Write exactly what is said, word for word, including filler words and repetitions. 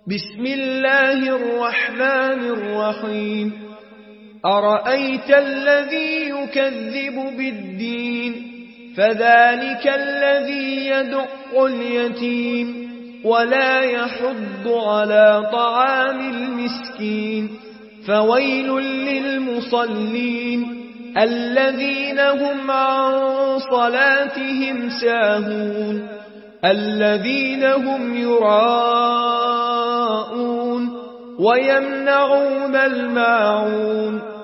بسم الله الرحمن الرحيم أرأيت الذي يكذب بالدين فذلك الذي يدع اليتيم ولا يحض على طعام المسكين فويل للمصلين الذين هم عن صلاتهم ساهون الذين هم يراءون ويمنعون الماعون